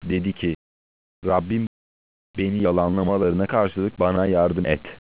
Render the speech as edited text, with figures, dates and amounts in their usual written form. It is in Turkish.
Dedi ki, Rabbim beni yalanlamalarına karşılık bana yardım et.